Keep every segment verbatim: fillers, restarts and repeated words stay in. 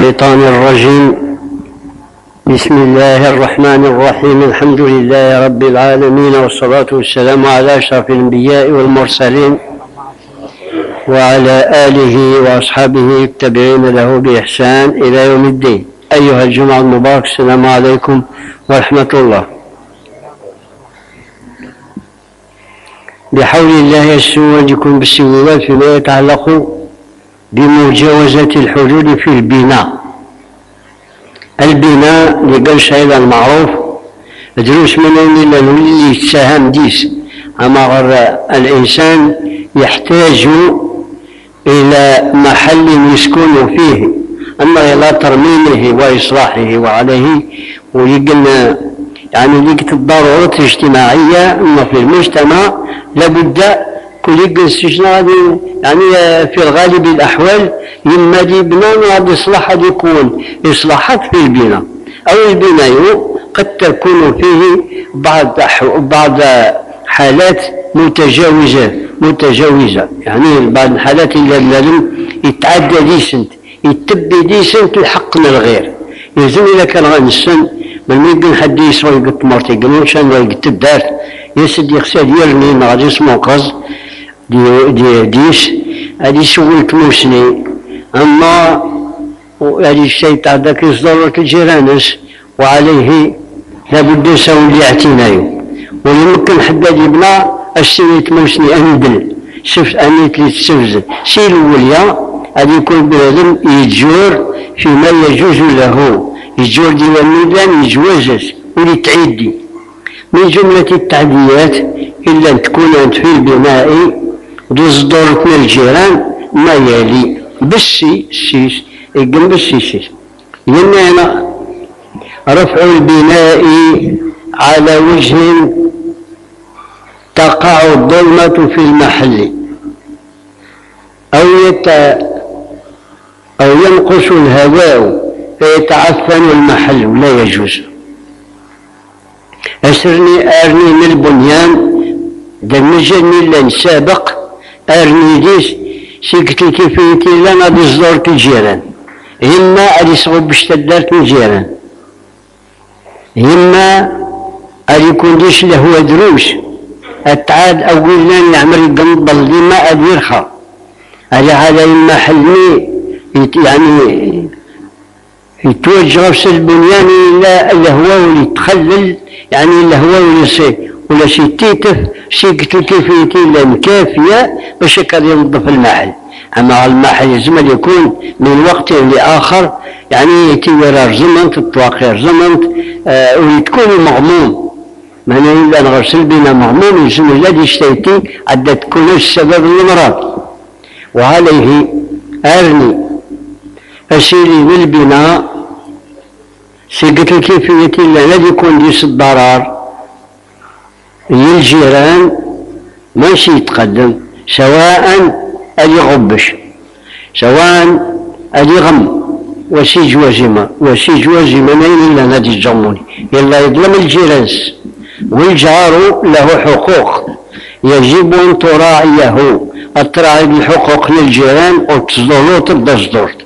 الشيطان الرجيم. بسم الله الرحمن الرحيم. الحمد لله رب العالمين، والصلاة والسلام على أشرف الأنبياء والمرسلين وعلى آله وأصحابه التابعين له بإحسان إلى يوم الدين. أيها الجمعة المبارك، السلام عليكم ورحمة الله. بحول الله يسوع لكم بالسواد فيما يتعلق بمجاوزة الحدود في البناء. البناء اللي قال شيء المعروف دروس من إلا اللي يتساهم ديس، أما الإنسان يحتاج إلى محل يسكن فيه، أما إلى ترميمه وإصلاحه وعليه ويقلنا يعني ديك الضرورات الاجتماعية أنه في المجتمع لابد كل يقل يعني في الغالب الأحوال يما دي بناء وهذا إصلاح يكون إصلاحات في البناء، أو البناء قد تكون فيه بعض بعض حالات متجاوزة متجاوزة يعني بعض الحالات اللي لازم يتعدى ديسنت يتبي ديسنت لحقنا الغير. يلزم إذا كان غنسن من يمكن حد يسوي قط مرتي قالوا شان قلت الدارت يسد يغسل يرمي غادي اسمه قص دي دي ديش هادي سولت موسني، اما هادي الشيء تاع داك يصدر الجيرانس وعليه لابد يسوي الاعتناء. ويمكن حد يبنى السنة موسني اندل شفت اني تلتسفز سي الاولياء هادي يكون بنادم يتجور فيما يجوز له، يجور ديال الميدان يجوزس ويتعدي. من جملة التعديات إلا أن تكون أنت في البناء تصدر من الجيران ما يلي بالسي سيس يقل بالسي سيس. لأن رفع البناء على وجه تقع الظلمة في المحل أو يت أو ينقص الهواء فيتعفن المحل لا يجوز. أسرني أرني من البنيان دمجني لن سابق أرني ديس سيكتي كيفيتي لنا بصدورة الجيران، إما أدي صغب بشتدارت الجيران، إما أدي يكون ديش له دروس أتعاد أولا يعمل قنبل لما أدي يرخى أدي هذا إما حلمي يعني يتوجه في البنيان إلى الهواء ويتخلل يعني الهواء ويصير ولا شي تيتف شي كيفيتي لان كافية باش يقدر ينظف المحل. أما المحل يزمل يكون من وقت لآخر يعني تيورار زمنت التواقير زمنت آه ويتكون مغموم معناه إلا نغسل بنا مغموم يزم الذي اشتيتي عدة تكون السبب المرض. وعليه أرني أسيري بالبناء سيقت الكيفية الذي يكون ديس الضرر للجيران ماشي يتقدم، سواء أدي غبش سواء أدي غم وسيج وزمة وسيج وزمة نين إلا نادي الجموني يلا يظلم الجيران والجار له حقوق يجب أن تراعيه التراعي الحقوق للجيران وتصدروا تبدأ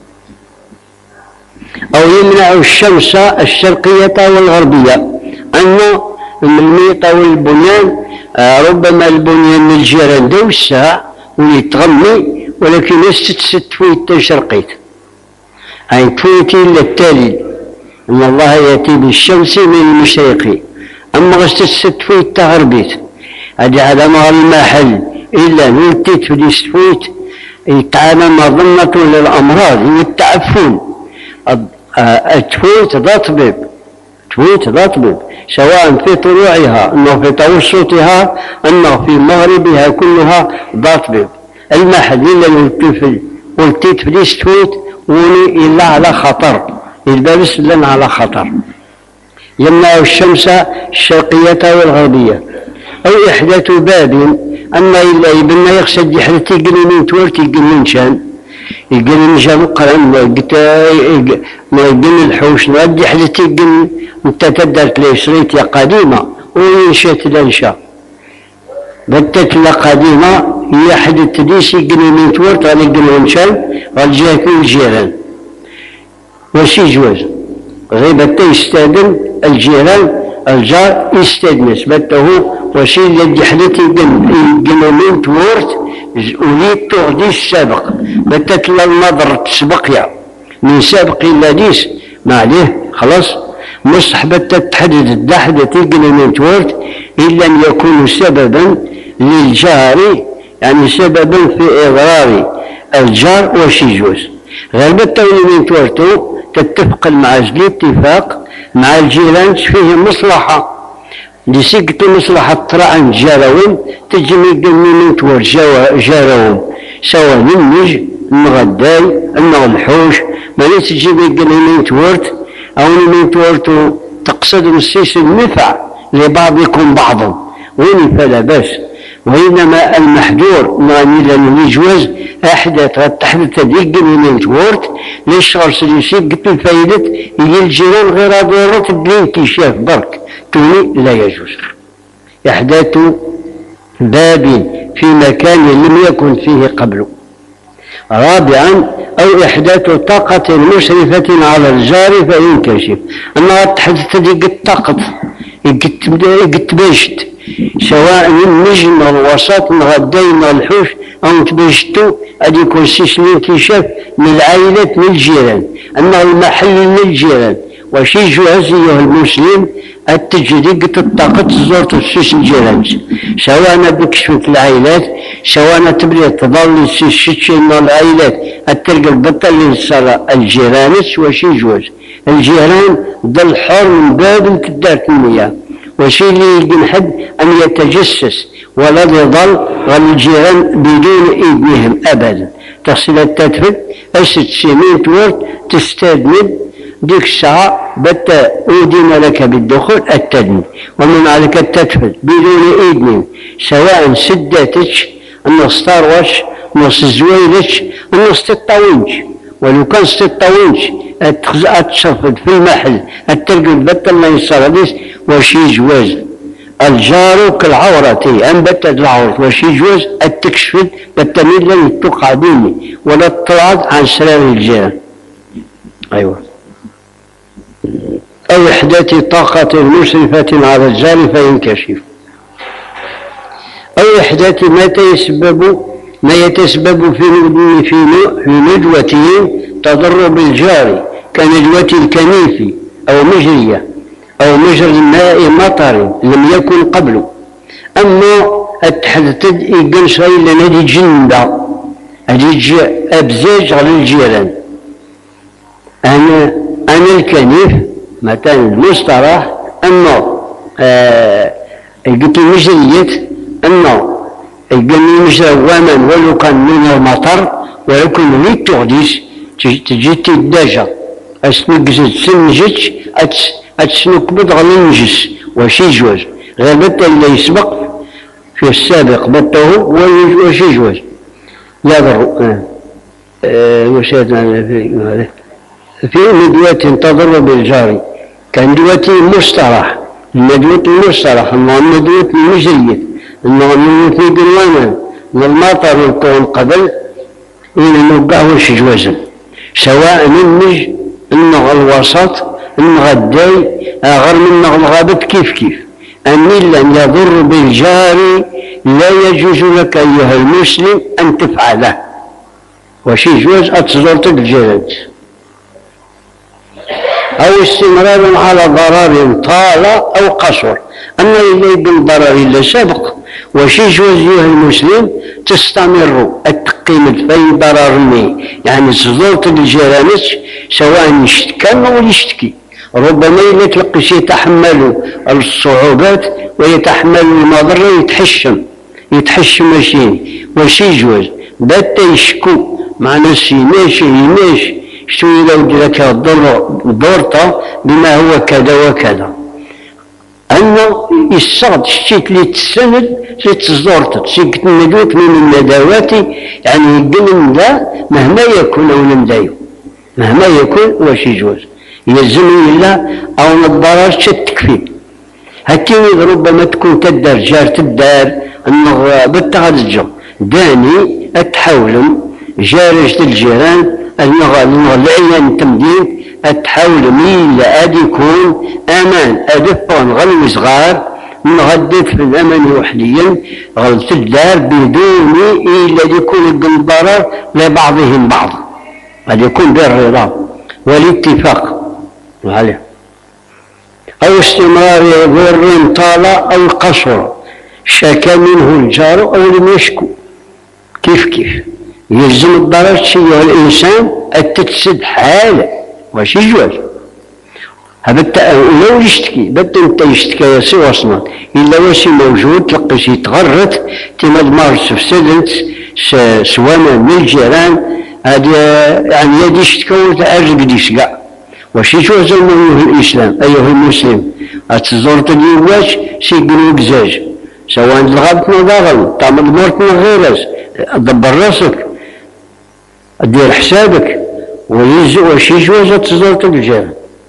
أو يمنع الشمس الشرقية والغربية. أن الميطة والبنيان ربما البنيان من الجيران دوسع ويتغمي ولكن يست تفويت شرقيت أي تفويت إلا التالي أن الله يأتي بالشمس من المشرق، أما غست تفويت غربيت هذا على ما المحل إلا نلتيت في التفويت يتعامل مظنة للأمراض والتعفن. التفويت ذا طبيب تفويت ذا طبيب سواء في طلوعها أنه في توسطها أنه في مغربها كلها ذا طبيب. المحل إلا يلتفل ولتيت في تفويت وني إلا على خطر البابس لنا على خطر. يمنع الشمس الشرقية والغربية أو إحداث باب أما إلا يبنى يقصد يحدث يقلين تورتي يقلين شان يقلين جام قرن ما يقلين الحوش نودي حدث يقلين انت تدرت لي شريطة قديمة وينشأت الأنشاء بدت لا قديمة هي حدث تديس يقلين تورت غادي يقلين شان غادي يجيك الجيران واش يجوز غيبة يستاذن الجيران الجار يستدنس بته وشي الذي حدث جنومين تورت وليد تغدي السابق بتت النظر تسبق يا من سابق الذيس ما عليه خلاص مصحبة تتحدث الدحدث جنومين تورت إلا أن يكون سببا للجار يعني سببا في إضرار الجار وش يجوز غالبا جنومين تورتو تتفق مع الاتفاق مع الجيران فيه مصلحة لسكت مصلحة ترى جارون تجمي من تور جارون سواء نمج نغداي نغلحوش ما ليس تجمي من تورت أو من تورتو تقصد مسيس النفع لبعضكم بعضا وين فلا بس وإنما المحذور ما نيلا يجوز أحدث تحدث ذيك من تورت ليش غرس يسيق الفايدة يجي الجيران غير ضرورة بالانكشاف برك توني لا يجوز إحداث باب في مكان لم يكن فيه قبله. رابعا أو إحداث طاقة مشرفة على الجار فينكشف أنها تحدث ذيك الطاقة يقتبشت سواء من نجم الوسط من غداي من الحوش أو تبشتو أدي يكون سيس الانكشاف من العائلة من الجيران أنه المحل من الجيران وش يجوز أيها المسلم التجديد الطاقة زورت السيس الجيران سواء بكشفة العائلات سواء تبري تظل السيس من العائلات التلقى البطل للصلاة الجيران وش يجوز الجيران ضل حر من باب كدار المياه وشي اللي يلقى حد أن يتجسس ولا يضل والجيران بدون إذنهم أبدا تصل التدفل أسد سنين تورت تستدمد ديك الساعة بتا أودين لك بالدخول التدمد ومن عليك التدفل بدون إذن سواء سدتش النص تروش نص زويلش النص تطاونش ولو كان تطاونش أتصفد في المحل التلقى بتا الله يصار وشي جواز الجار كالعورة أنبت العورة وشي جواز التكشف بالتميل لن يتقع بيني ولا اطلاع عن سرار الجيران. أيوة. أو إحداث طاقة مشرفة على الجار فينكشف أو إحداث ما يتسبب ما يتسبب في في في ندوة تضر بالجار كندوة الكنيف أو مجرية أو مجرى الماء مطر لم يكن قبله. أما التحدث يقول شيء لأن هذه جندة هذه أبزاج على الجيران. أنا أنا الكنيف مثلا المصطلح أنه آه قلت مجرية أنه يقول مجرى ومن ولو كان من المطر ولكن لي تغديس تجي تدجى أسنقزت سنجتش أتسنك بضغ ننجس وشي جوز غير بتا اللي يسبق في السابق بته وشي جوز يضر وش هذا في ندوة تضر بالجاري كندوة مصطلح ندوة المصطلح أنه ندوة المجرية أنه ندوة بالومن من المطر يكون قبل إن نوقعه وشي جوزا سواء نمج إنه الوسط إنه غداي غير من الغابت كيف كيف أن لم يضر بالجار لا يجوز لك أيها المسلم أن تفعله وشي جوز أتصدرت الجيران أو استمرار على ضرر طال أو قصر أما إليه بالضرر إلا سبق وشي جوز أيها المسلم تستمر التقيمة في ضررني يعني صدرت الجيران سواء يشتكى أو يشتكي ربما يتلقي يتحمل الصعوبات ويتحمل المضرة يتحشم يتحشم ماشي وشي جوز بات يشكو مع نفسي ماشي ماشي شوي لو لك دورته بما هو كذا وكذا أنه يصعد الشيء اللي تسند تصدرت تسيقت الندوة من الندوات يعني يقول لا مهما يكون أو نمدايو مهما يكون وشي جوز يلزم الله أو نضرر تكفي هكذا ربما تكون تدار جار تدار أنه بالتغذجة داني أتحولم جارج الجيران أنه العيان تمدين أتحول ميل أدي يكون أمان أدفن غلو صغار نغدت في الأمن وحديا غلط الدار بدون إلا يكون الضرر لبعضهم بعض، قد يكون بالرضا والاتفاق عليه، أو استمرار ضر طال أو قصر شكى منه الجار أو لم يشكو. كيف كيف يلزم الضرر شيء الإنسان التتسد حاله واش يجوز هبت ولو يشتكي بد انت يشتكي يسوى اصلا الا واش موجود تلقى شي تغرت تما مارس في سدنت سوانا من الجيران هذه يعني يدي يشتكى وتعرق يشكى واش يجوز ايها الاسلام ايها المسلم اتزورت اليوم واش سيقولوا بزاج سواء الغابت نظاغل تعمل مرتنا غيرس دبر راسك دير حسابك واش يجوز تزورت الجيران.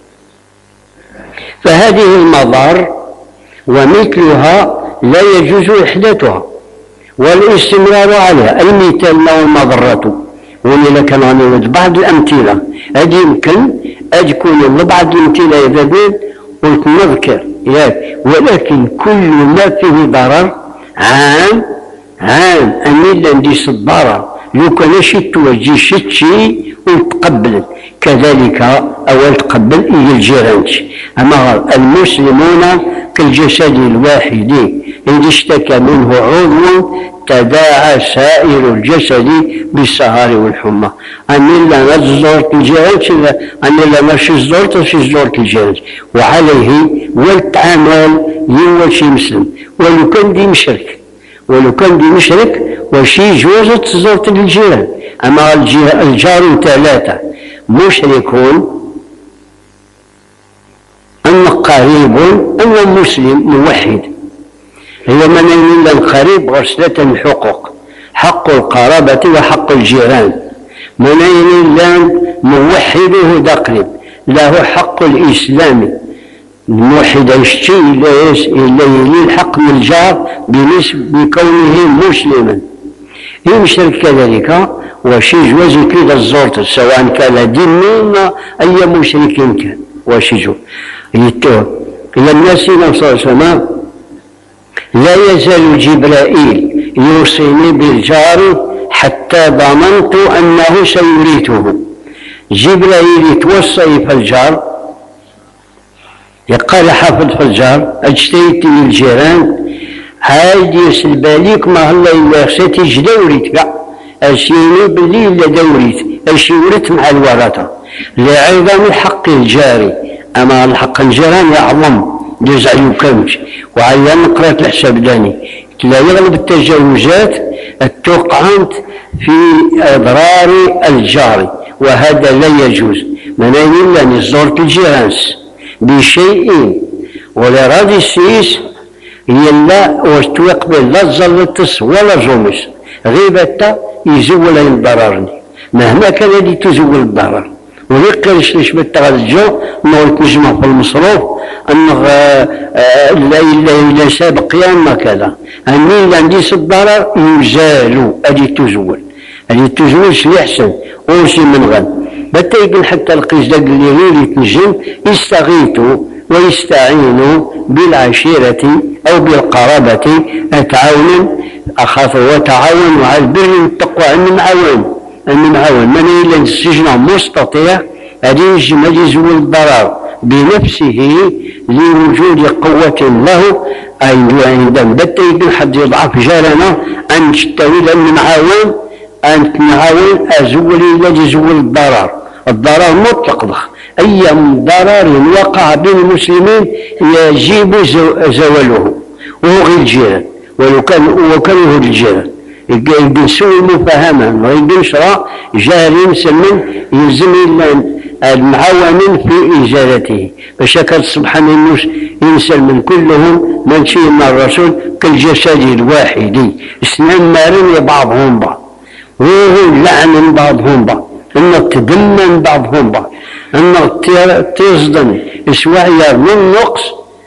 فهذه المضار ومثلها لا يجوز إحداثها والاستمرار عليها. المثال له مضرته ولذا كان غنولد بعض الأمثلة هذه يمكن أن تكون بعض الأمثلة إذا بين قلت نذكر ولكن كل ما فيه ضرر عام عام أن لا نديس الضرر لو كان شي توجه شي شي وتقبل كذلك أول تقبل إلى الجيران. أما المسلمون كالجسد الواحد إذا اشتكى منه عضو تداعى سائر الجسد بالسهر والحمى. أن لا نزورت الجيران أن لا ماشي زورت في زورت الجيران وعليه والتعامل يوم شي مسلم ولو كان دي مشرك ولو كان دي مشرك وشي جوزة زورت الجيران. أما الجار ثلاثة مشركون أما قريب أما مسلم موحد هي من من القريب غسلة الحقوق حق القرابة وحق الجيران من أين موحده دقرب له حق الإسلام الموحد يشتي إلا يلي الحق من الجار بكونه مسلما يمشرك كذلك وشي جواز كذا الزورت سواء كان دين أي مشرك كان وشي جو يتوه إلى الناس صلى الله عليه وسلم لا يزال جبرائيل يوصيني بالجار حتى ضمنت أنه سيريته. جبرائيل يتوصي في الجار يقال حافظ في الجار اجتيت للجيران هاي يسل باليك ما هلا إلا خسيتي جدوريتك أشيني باللي إلا دوريت أشيورت مع الورثة لعظم حق الجاري. أما الحق الجيران يعظم جزء يكمش وعيان قرأت الحساب داني لا يغلب التجاوزات التوقعات في أضرار الجار وهذا لا يجوز. من أين إلا نزورت الجيرانس بشيء ولا راضي السيس يلا واستوقبل لا تزلطس ولا زومس غيبتا يزول ينضررني مهما كان هذه تزول الضرر وليقرش ليش بالتغجو نقول نجمع في المصروف أنه لا إلا إلا سابق يوم كذا أني لا نديس الضرر يزالوا هذه تزول هذه تزول شي أحسن وشي من غد بتا يقول حتى القيس اللي غير يتنجم يستغيثوا ويستعينوا بالعشيرة أو بالقرابة أتعاون أخافوا وتعاونوا على البر والتقوى أن معاون أن معاون من إلا السجن مستطيع هذه يجب أن يزول الضرر بنفسه لوجود قوة له عندما بتا يقول حد يضعف جارنا أن تشتوي لأن معاون أن نعاون أزول الذي يزول الضرر الضرر مطلق ضخ أي ضرر وقع بين المسلمين يجب زواله وهو غير الجيران ولو كان وكانوا الجيران يقنسوا المفاهمة ويقنشرا جاري مسلم يلزم المعاونين في إزالته فشكر سبحان النوس ينسل من كلهم من شيء من الرسول كالجسد الواحد اثنان مارين بعضهم بعض وهو لعن بعضهم بعض انه تدمن بعضهم بعض انه تصدم اسوعيا من نقص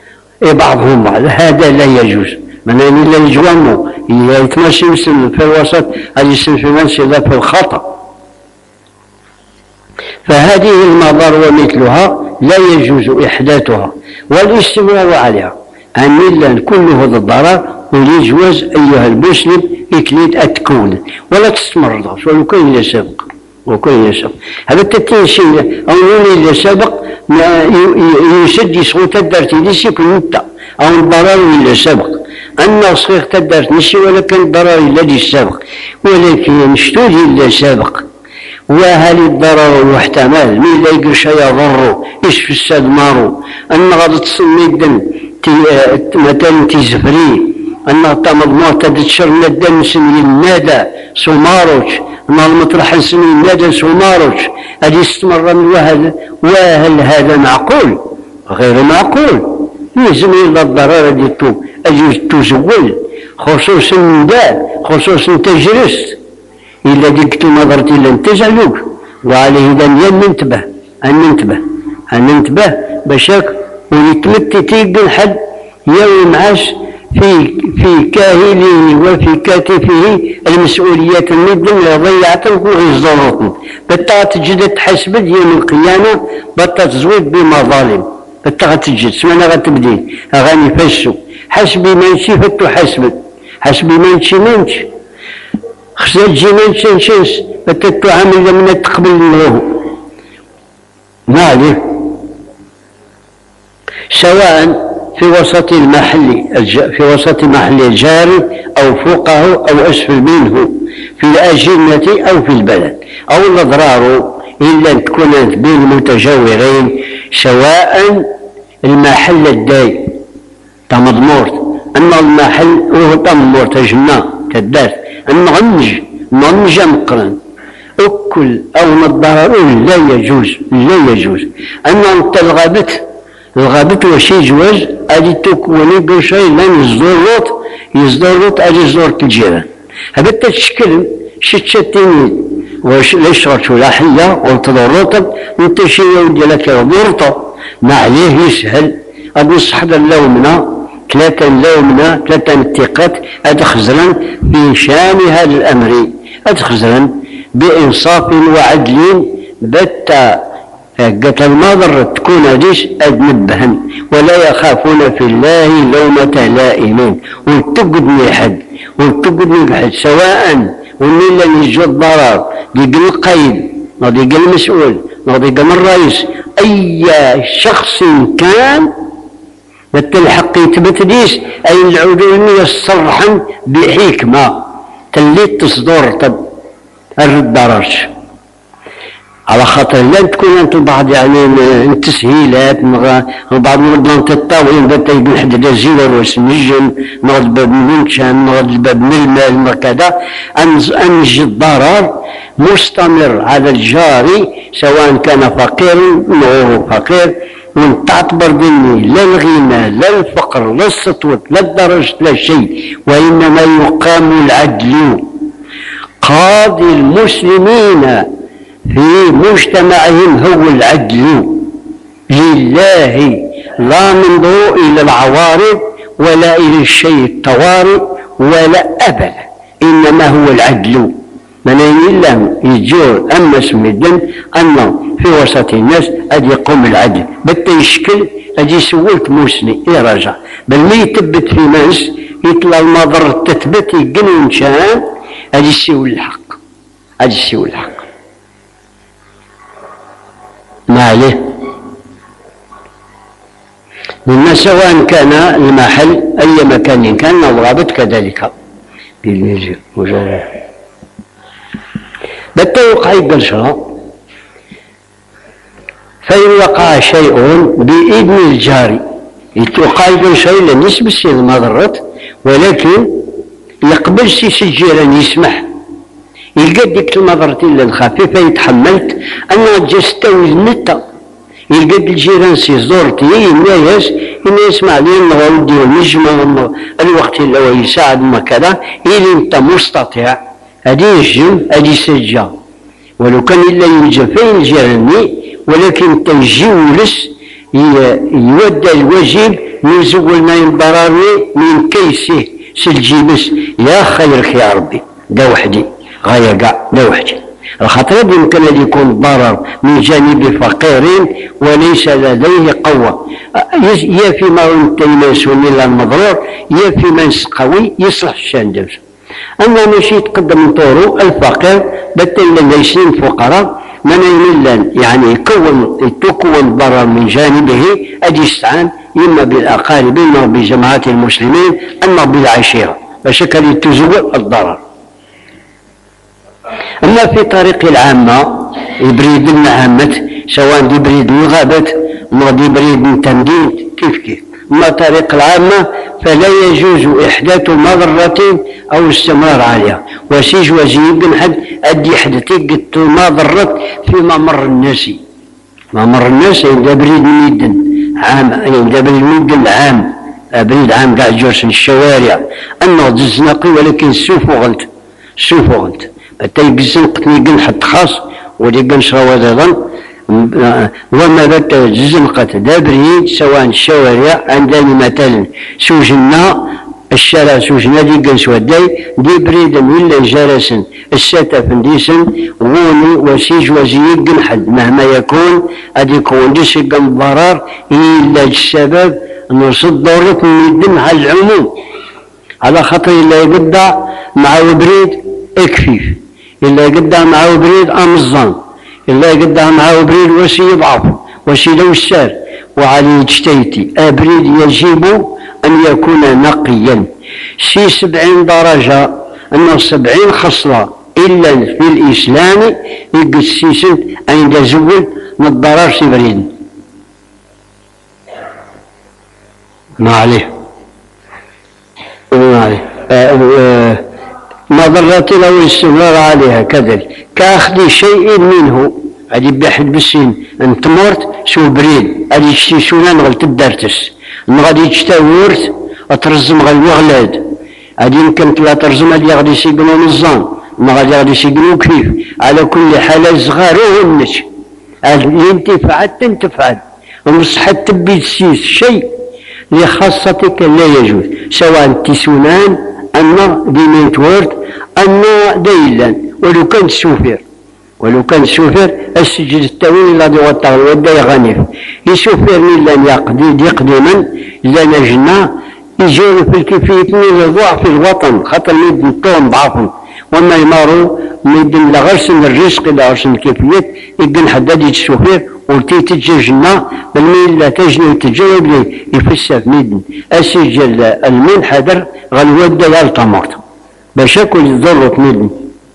بعضهم بعض هذا لا يجوز. من أين إلا يجوامه يتمشي مسلم في الوسط هذا يسلم في منسي لا في الخطأ. فهذه المضار ومثلها لا يجوز إحداثها والاستمرار عليها. عن كل هذا الضرر والجواز أيها المسلم إكليت أتكون ولا تستمر ولو كان إلى سابق وكان إلى سابق هذا التنشين أو نقول إلى سابق يسد يسغو تدرت ليس يكون متى أو الضرر إلى سابق أن صغير تدرت نسي ولا كان الضرر الذي السابق ولكن شتوه إلى سابق وهل الضرر المحتمل من لا يقول شيء يضره إيش في الساد مارو أن غادي تصمي الدم مثلا تزفري أن تمضمور تدشر من الدم سمي النادى سماروش أن المطرح سمي النادى سماروش هذه استمر من وهل وهل هذا معقول غير معقول يلزم إلا الضرر الذي أجوز تزول خصوصا دا خصوصا تجرس إلا ديك نظرت إلا تزعلوك وعليه إذا ننتبه أن ننتبه أن ننتبه بشاك ونتمتي تيقن حد يوم عاش في في كاهله وفي كاتفه المسؤوليات المدن ضيعتهم وغيظلتهم بتا تجد تحسب يوم القيامة بتا تزويد بمظالم بتا تجد سمعنا غتبدين أغاني فشو حسبي منشي فتو حسبك حسبي منشي منشي خسر جي منشي نشيس بتا تعامل من تقبل له ما عليه سواء في وسط المحل في وسط محل الجاري أو فوقه أو أسفل منه في الأجنة أو في البلد أو الأضرار إلا أن تكون بين المتجاورين سواء المحل الداي تمضمور أما المحل هو تمضمور تجمع تدار النغنج نغنج مقرن أكل أو الضرر لا يجوز لا يجوز أن تلغبت الغابت وشي جواز أدي تكوني بشيء لن يزدورت يزدورت أدي زورت الجيران هذا تشكل شتشتيني وش ليشرت ولا حية وتضرطت انت شي يودي لك ضرطة ما عليه يسهل أدي نصحد اللومنا ثلاثة اللومنا ثلاثة انتقات أدي خزرا في شان هذا الأمر أدي خزرا بإنصاف وعدل بتا قتل الماضر تكون هذيش أدنبهن ولا يخافون في الله لومة لائمين وتقدني حد وتقدني حد سواء ومن لن يجو الضرر ديق القيد وديق المسؤول وديق الرئيس أي شخص كان بالحق يثبت ديس أي العدوين يصرحا بحكمة تلي تصدر طب الدرج على خاطر لا تكون انت بعض يعني التسهيلات بعض نرد تطاوين بدا يقول حد الزيور والسنجم نرد باب المنشان نرد باب من المال كذا انج الضرر مستمر على الجاري سواء كان فقير او فقير من تعتبر ذني لا الغنى لا الفقر لا السطوة لا الدرج لا شيء وانما يقام العدل قاضي المسلمين في مجتمعهم هو العدل لله لا منظور إلى العوارض ولا إلى الشيء الطوارئ ولا أبدا إنما هو العدل من إلا يجور أما سمدن أنه في وسط الناس أدي يقوم العدل بدا يشكل أدي سولت موسني إيه رجع بل ما يثبت في ناس يطلع المضر تثبت يقنون شان أدي يسوي الحق أدي يسوي الحق ما عليه مما سواء كان المحل أي مكان كان أو الغابة كذلك بالميزي مجرد بالتوقع يقرشها فإن وقع شيء بإذن الجاري يتوقع يقرشها إلا نسبة السيد المضرات ولكن يقبل سجيرا يسمح يلقى ديك المضرة إلا الخفيفة يتحملت أنا جستوي النتا يلقى الجيران سي زورتي الناس إنه يسمع لي أنه ودي ونجمة الوقت اللي هو يساعد ما كذا إلي أنت مستطيع هذه يجم هذه سجا ولو كان إلا يوجد فين الجيراني ولكن تنجولس يودى الواجب من زول ما البراري من كيسه سلجيبس يا خيرك يا ربي دا وحدي غاية قاع لا وحدي الخطر يمكن أن يكون ضرر من جانب فقير وليس لديه قوة، يا فيما يمس إلى المضرور يا فيما قوي يصلح الشان ديالو. أما ماشي يتقدم طورو الفقير بالتالي ليسين فقراء من يملن يعني يكون تكون ضرر من جانبه أدي يستعان إما بالأقارب إما بجماعات المسلمين أما بالعشيرة باش كان يتزول الضرر. أما في طريق العامة يبريد العامة سواء يبريد الغابة أو يبريد التمديد كيف كيف. أما طريق العامة فلا يجوز إحداث مضرة أو استمرار عليها وسيج وزيب حد أدي حدثي قلت مضرة في ممر الناس ممر الناس عند بريد ميدن عام عند بريد ميدن عام بريد عام قاع جوش الشوارع أنه دزنقي ولكن سوف وغلت سوف وغلت حتى يقزن قتني قن حد خاص ولي قن شروادة وما بات زنقة دابريد سواء الشوارع عندنا مثلا سوجنا الشارع سوجنا دي قن سوداي دي بريدا ولا جالسا الساتة فنديسا غوني وسيج وزيد قن حد مهما يكون ادي يكون ديس قن ضرر إلا السبب نصد دورة من على العموم على خاطر إلا يقدع مع بريد اكفيف إلا يقدع مع بريد أمزان إلا يقدع معه بريد وسي يضعف وسي لو السار وعليه اجتيتي أبريد يجب أن يكون نقيا سي سبعين درجة أنه سبعين خصلة إلا في الإسلام يقسيسن عند زول من الضرر سي بريد ما عليه ما عليه مضرة لو الاستمرار عليها كذلك كأخذ شيء منه هذه بحد بالسين انت مرت شو بريد هذه شي شونان غلت الدرتس غادي تشتاورت وترزم غير الوغلاد هذه يمكن لا ترزم هذه غادي يسيقنوا نظام ما غادي غادي يسيقنوا كيف على كل حال صغار ونش اللي انتفعت تنتفعت ومصحة تبي تسيس شيء لخاصتك لا يجوز سواء تسونان أما ديمينت وورد أما ديلا ولو كان السوفير ولو كان السوفير السجل التويل الذي وطغ الودى يغنف يسوفير من لن يقضي يقدما لن جنا يجير في الكيفية من ضعف الوطن خاطر ميدن طوم ضعفهم وما يماروا ميدن لغرسن الرزق إلى غرسن الكيفية يقن حداد السوفير ولتي تجي جنا بالميل لا تجني وتجاوب لي يفسف ميدن السجل المين حدر غالودة يالطمرت باش يكون يضرط ميدن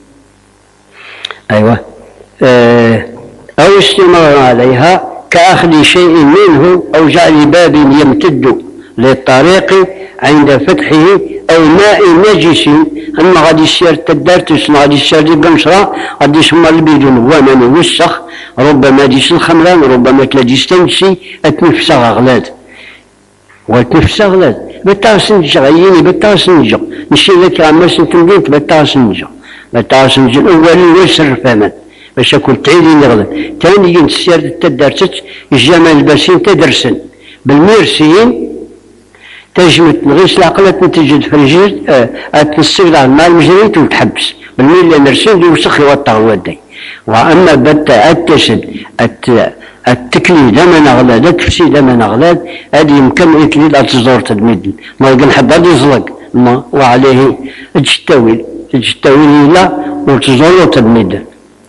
أيوة أه أو استمرار عليها كأخذ شيء منه أو جعل باب يمتد للطريق عند فتحه أو ماء نجس أما غادي يسير تدارتس غادي يسير دي قنشرة غادي يسمى البيدون ومن يوسخ ربما ديس الخمران ربما تلاقي تنسي أتنفسها غلاد وتنفسها غلاد بتاسنجا غيني بتاسنجا نشي لك عما سنتمدينت بتاسنجا بتاسنجا الأولي ويسر فهمان باش يكون تعيدين غلاد تاني ينسير تدارتس الجمال الباسين تدرسن بالميرسين تجمد غيس العقلة تجد في الجلد تنصير على الماء المجريت وتحبس بالميل اللي نرسل دي وسخ يوطغ الودي. وأما بتا التسد التكليد من أغلاد التفسيد من أغلاد هذه يمكن يتليد أتصدر تدميد ما يقول حد هذا يزلق ما وعليه الجتاويل الجتاويل لا وتصدر تدميد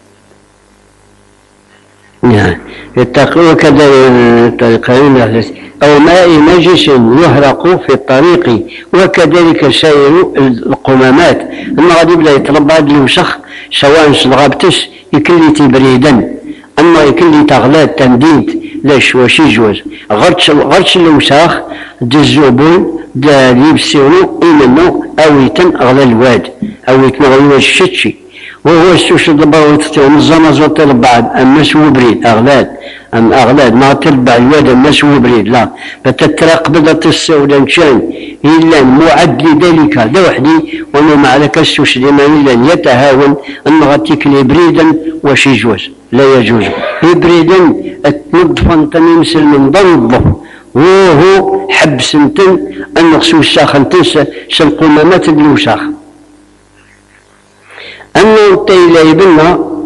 نعم يتقوى كذا الطريقين أو ماء نجس يهرق في الطريق وكذلك سائر القمامات أما غادي يبدا يتربى هذا الوسخ سواء صلغابتس يكلي تبريدا أما يكلي تغلاد تنديد لاش وشي جوز غرتش غرتش الوساخ دي الزبون دا يبسيونو إيمنو أو يتن أغلى الواد أو يتن أغلى الشتشي وهو السوشي ضبا ونظام زوط البعض أما سو بريد أغلاد أم أغلاد ما تلبع الواد أما سو بريد لا فتتراقب السوداء كان إلا معد لذلك ذا وحدي وما معلك السوشي لمن إلا يتهاون أن غتيكلي بريدا وش يجوز لا يجوز بريدا تنظف أنت نمسل من ضنظف وهو حبس انتن أن خصو الساخ انتن سالقمامات الوساخ أما انت إلا يبنى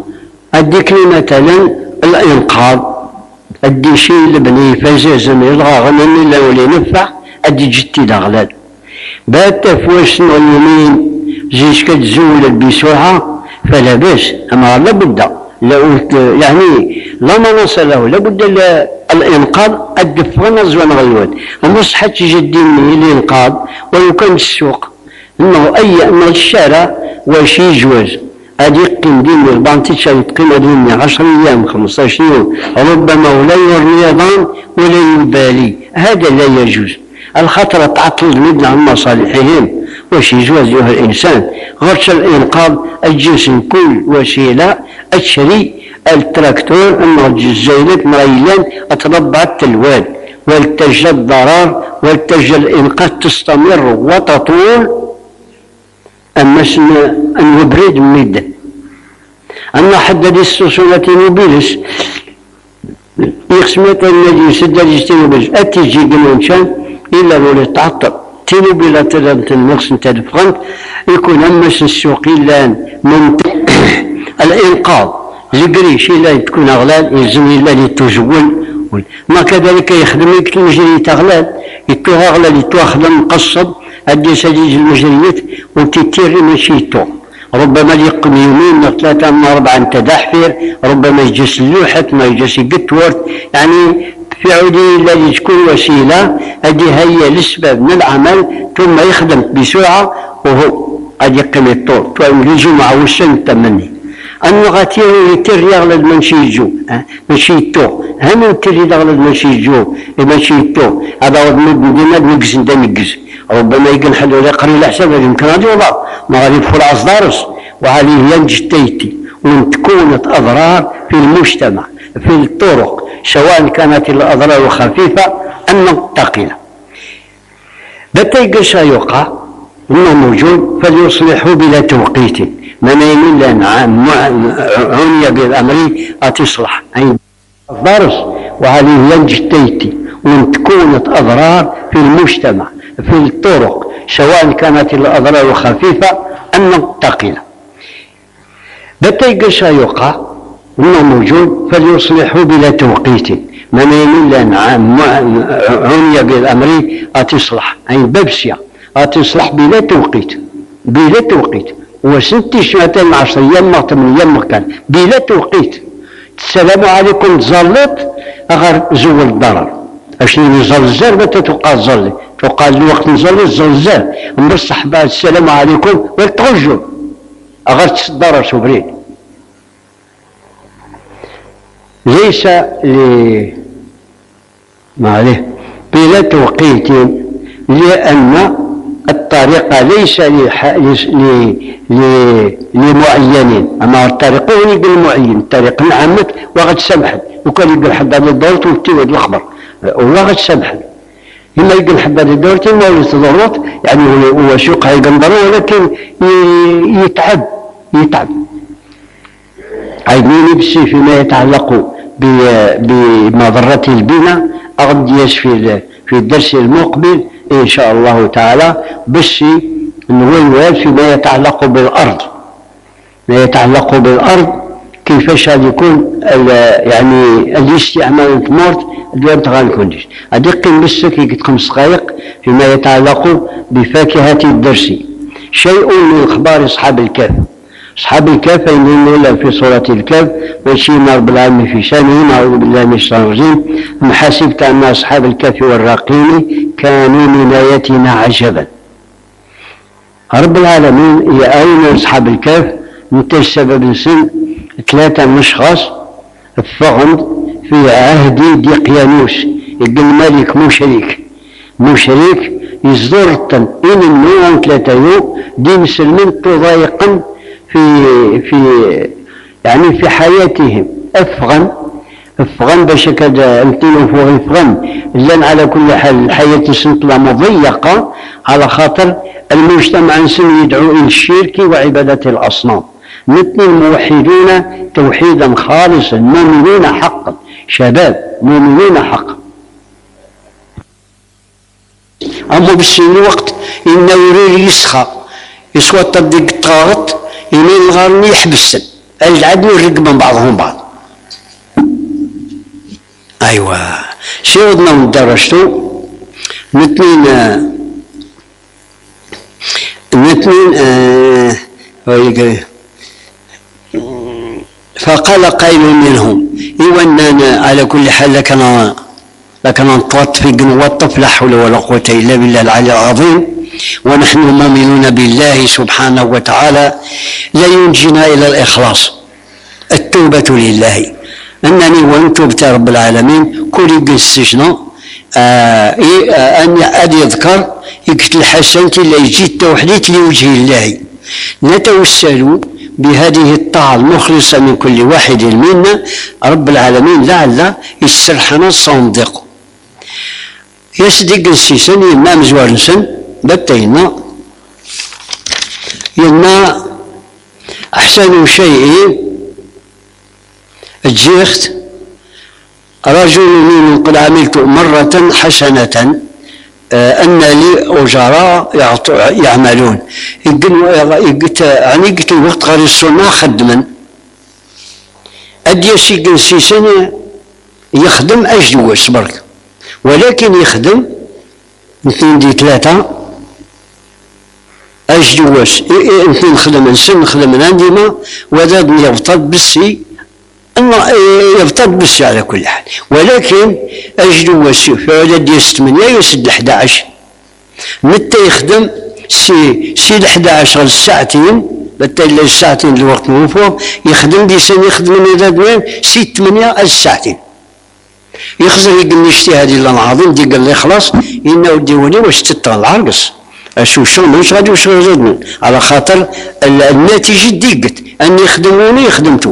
أديك لي مثلا الإنقاذ، أدي شي لبني فزازا يلغى غنم إلا ولي نفع، أدي جتي دغلال بات فوسن اليمين زيش كتزول بسرعة فلا بأس، أما لابد يعني لا مناص له، لابد الإنقاذ الدفغن الزوان غيوت ومصحة جديني الإنقاذ ويكون السوق إنه أي أن الشارع وشي جواز هذه يقيم دين البانتيتش يقيم دين عشر أيام خمسطاش يوم ربما ولا يريضان ولا يبالي، هذا لا يجوز الخطر تعطل من عن مصالحهم واش يجوز أيها الإنسان غير الإنقاذ الجنس كل وسيلة الشري التراكتور الجزيلات مريلان أتربع التلوان والتجى الضرر والتجى الإنقاذ تستمر وتطول. أما أن يبرد ميدا أن حدد السلسلة نوبيلس يقسمت الذي يسد الجنوبيلس أتيجي قنونشان إلا لو تعطل تنوبيلا تلانت النقص تدفغنت يكون أمس السوق إلا من الإنقاذ زقريش إلا تكون أغلال يزن إلا لتجول ما كذلك يخدم يكتل مجري تغلال يتوه أغلال يتوه خدم مقصد هدي سجيج المجريات وتتيري ماشي تو ربما يقم يومين ثلاثة من أربعة تدحفر ربما يجلس اللوحة ما يجلس يقتورت يعني في عودي الذي تكون وسيلة هذه هي الأسباب من العمل ثم يخدم بسرعة وهو قد يقيم الطول تقول الجمعة والسنة تمني أنه غاتيرو يتر يغلد من شيجو ماشي تو هم يتر يغلد من شيجو ماشي تو هذا هو مدينة نقز انت نقز ربما يقول حد ولا يقري الحساب يمكن هذا والله ما غادي يدخل أصدارس وعليه ينجد تيتي وان تكونت أضرار في المجتمع في الطرق سواء كانت الأضرار خفيفة أم ثقيلة. بتا يقش يوقع إنه موجود فليصلحوا بلا توقيت من يمين لأن عني بالأمر أتصلح أي أصدارس وعليه ينجد تيتي وان تكونت أضرار في المجتمع في الطرق سواء كانت الأضرار خفيفة أم ثقيلة. بتا يقش يوقع إنه موجود فليصلحوا بلا توقيت من يمين لأن عني بالأمر أتصلح أي ببسيا أتصلح بلا توقيت بلا توقيت وستي شمتين عشر أيام ثمان أيام كان بلا توقيت. السلام عليكم تزلط أغر زول الضرر أشني نزلزل بتا تبقى تزلي تقال الوقت نزلي الزلزال نبصح بعد السلام عليكم والتغجل أغر تصدر سبرين ليس ل ما عليه بلا توقيت لأن الطريقة ليس لمعينين أما الطريق هو يقول معين الطريق نعمت وغد سمحت وكان يقول حد هذا الدورت وتيود الخبر وغد سمحت إما يقول حد هذا الدورت ما يتضرط يعني هو سوق هيقنضره ولكن يتعب يتعب عيدني بسي فيما يتعلق بمضرة البناء أغديش في في الدرس المقبل إن شاء الله تعالى بسي نويل فيما يتعلق بالأرض ما يتعلق بالأرض كيفاش يكون يعني الاستعمال تمرت دوام تغنكونيش أدقين بسي كي خمس دقائق فيما يتعلق بفاكهة الدرس شيء من أخبار أصحاب الكهف. أصحاب الكهف يقولون في سورة الكهف وشينا رب العالمين في شانهم أعوذ بالله من الشيطان الرجيم أم حسبت أن أصحاب الكهف والرقيم كانوا من آياتنا عجبا. رب العالمين يأين أصحاب الكهف نتاج سبب سن ثلاثة من أشخاص الفغند في عهد ديقيانوس يقول الملك مشرك مشرك يصدر الطن إن النوع ثلاثة يوم دين سلمين تضايقا في في يعني في حياتهم أفغن أفغن باش كذا أنتين فوق أفغن لأن على كل حال الحياة السنطلة مضيقة على خاطر المجتمع نسن يدعو إلى الشرك وعبادة الأصنام مثل الموحدون توحيدا خالصا مؤمنين حقا شباب مؤمنين حقا. أما بالسن وقت إنه يريد يسخى يسوى تدق الطاغط يمين الغارني يحبسن العدل يرق من بعضهم بعض. ايوا شي ودنا ندرجتو نتنين نتنين آه فقال قائل منهم ايوا اننا على كل حال لكن لكن نتوطفق نوطف لا حول ولا قوه الا بالله العلي العظيم، ونحن مؤمنون بالله سبحانه وتعالى لا ينجينا الى الاخلاص، التوبه لله، انني وان تبت رب العالمين كل قسشنا ان ادي يذكر يقتل حسنتي اللي يجي التوحيد لوجه الله. نتوسل بهذه الطاعة المخلصة من كل واحد منا رب العالمين لعل يسرحنا الصندوق. يصدق السيسن يما مزوار سن بتينا يما أحسن شيء الجيخت رجل من قد عملت مرة حسنة أن لي أجراء يعملون قلت يعني قلت الوقت غير السنة خدما أدي سيقن سيسن يخدم أجدوس برك، ولكن يخدم اثنين دي ثلاثة أجدوس اثنين خدم نسن خدم عندما وذاد يبطل بالسي أنه يبطل بالسي على كل حال، ولكن أجدوس فعلا دي ثمانية يسد أحد عشر متى يخدم سي سي أحد عشر الساعتين بالتالي الساعتين الوقت موفور يخدم دي سن يخدم من ذات وين سي ثمانية الساعتين يخزر يقول لي اجتهادي الله العظيم دي قال لي خلاص إنه ديوني واش تطلع العرقص أشو شو مش غادي وش غادي على خاطر النتيجة ديقت أن يخدموني يخدمتو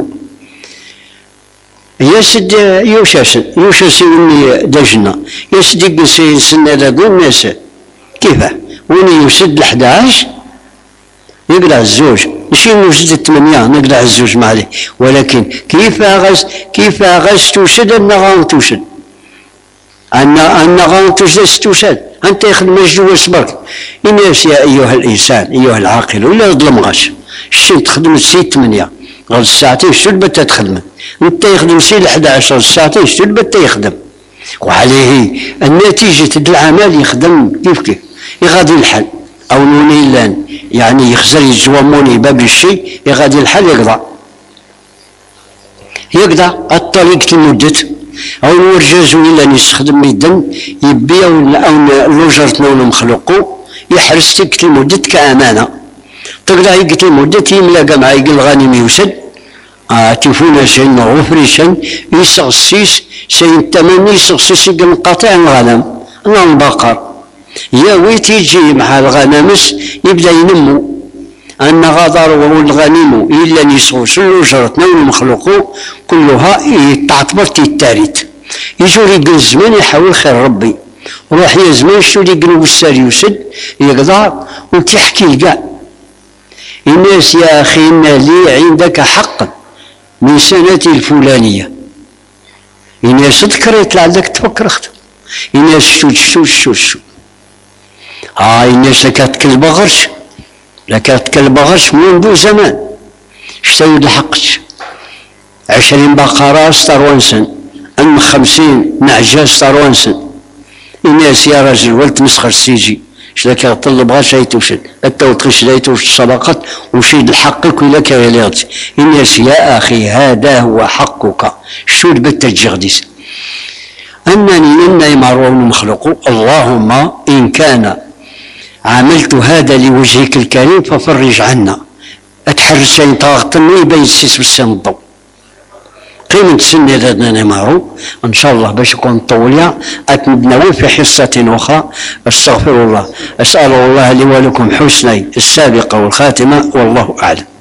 يسد يوشاس يوشاس يوني دجنا يسد يقول سنة ذات الناس كيفه وني يسد الأحد عشر يقلع الزوج ماشي نوجد الثمانية نقلع الزوج ما عليه، ولكن كيف غاز كيف غاز توشد أن غان توشد أن أن غان توشد توشد أنت يخدم مجدو برك. الناس يا أيها الإنسان أيها العاقل ولا يظلم غاش الشي تخدم سي ثمانية غير الساعتين شو البتة تخدم أنت يخدم سي الأحد عشر الساعتين شو البتة يخدم، وعليه النتيجة العمل يخدم كيف كيف يغادي الحل أو نونيلان يعني يخزر يزوموني باب الشيء يغادي الحل يقضى يقضى الطريق المدة أو الورجاز ولا يستخدم الدم يبيع أو لوجرتنا ولا مخلوقو يحرس تلك المدة كأمانة تقدر يقتل المدة يملاقى مع يقل غانم يوسد آه تفونا شيء غفريشا يسغسيس شيء تمني يسغسيس يقل قطع الغنم أنا البقر يا ويتي يجي مع الغنمس يبدا ينمو ان غادر والغنيم الا نيسوس الوجرتنا والمخلوق كلها تعتبر تيتاريت يجوري الزمان يحاول خير ربي روح يا زمان شو اللي قلوب السار يوسد يقدر وتحكي كاع الناس يا اخي ان لي عندك حق من سنتي الفلانيه الناس تذكرت لعلك تفكر اختك الناس شو شو شو شو هاي الناس لكات كل بغرش لكات كل بغرش منذ زمان اشتري لحقش عشرين بقرة ستروانسن ام خمسين نعجة ستروانسن الناس يا رجل ولت مسخر سيجي شلاك يطلب غاش يتوشد انت وتخش لا يتوش الصدقات وشيد لحقك ولا كيليغتي الناس يا اخي هذا هو حقك شو بتجي غديس انني اني مروان مخلوق اللهم ان كان عملت هذا لوجهك الكريم ففرج عنا اتحرج شيء طاغتني يبين السيس بالسن الضوء قيمة سنة ذاتنا مارو ان شاء الله باش يكون طوليا اتنبناو في حصة اخرى. استغفر الله اسأل الله لي ولكم حسني السابقة والخاتمة والله اعلم.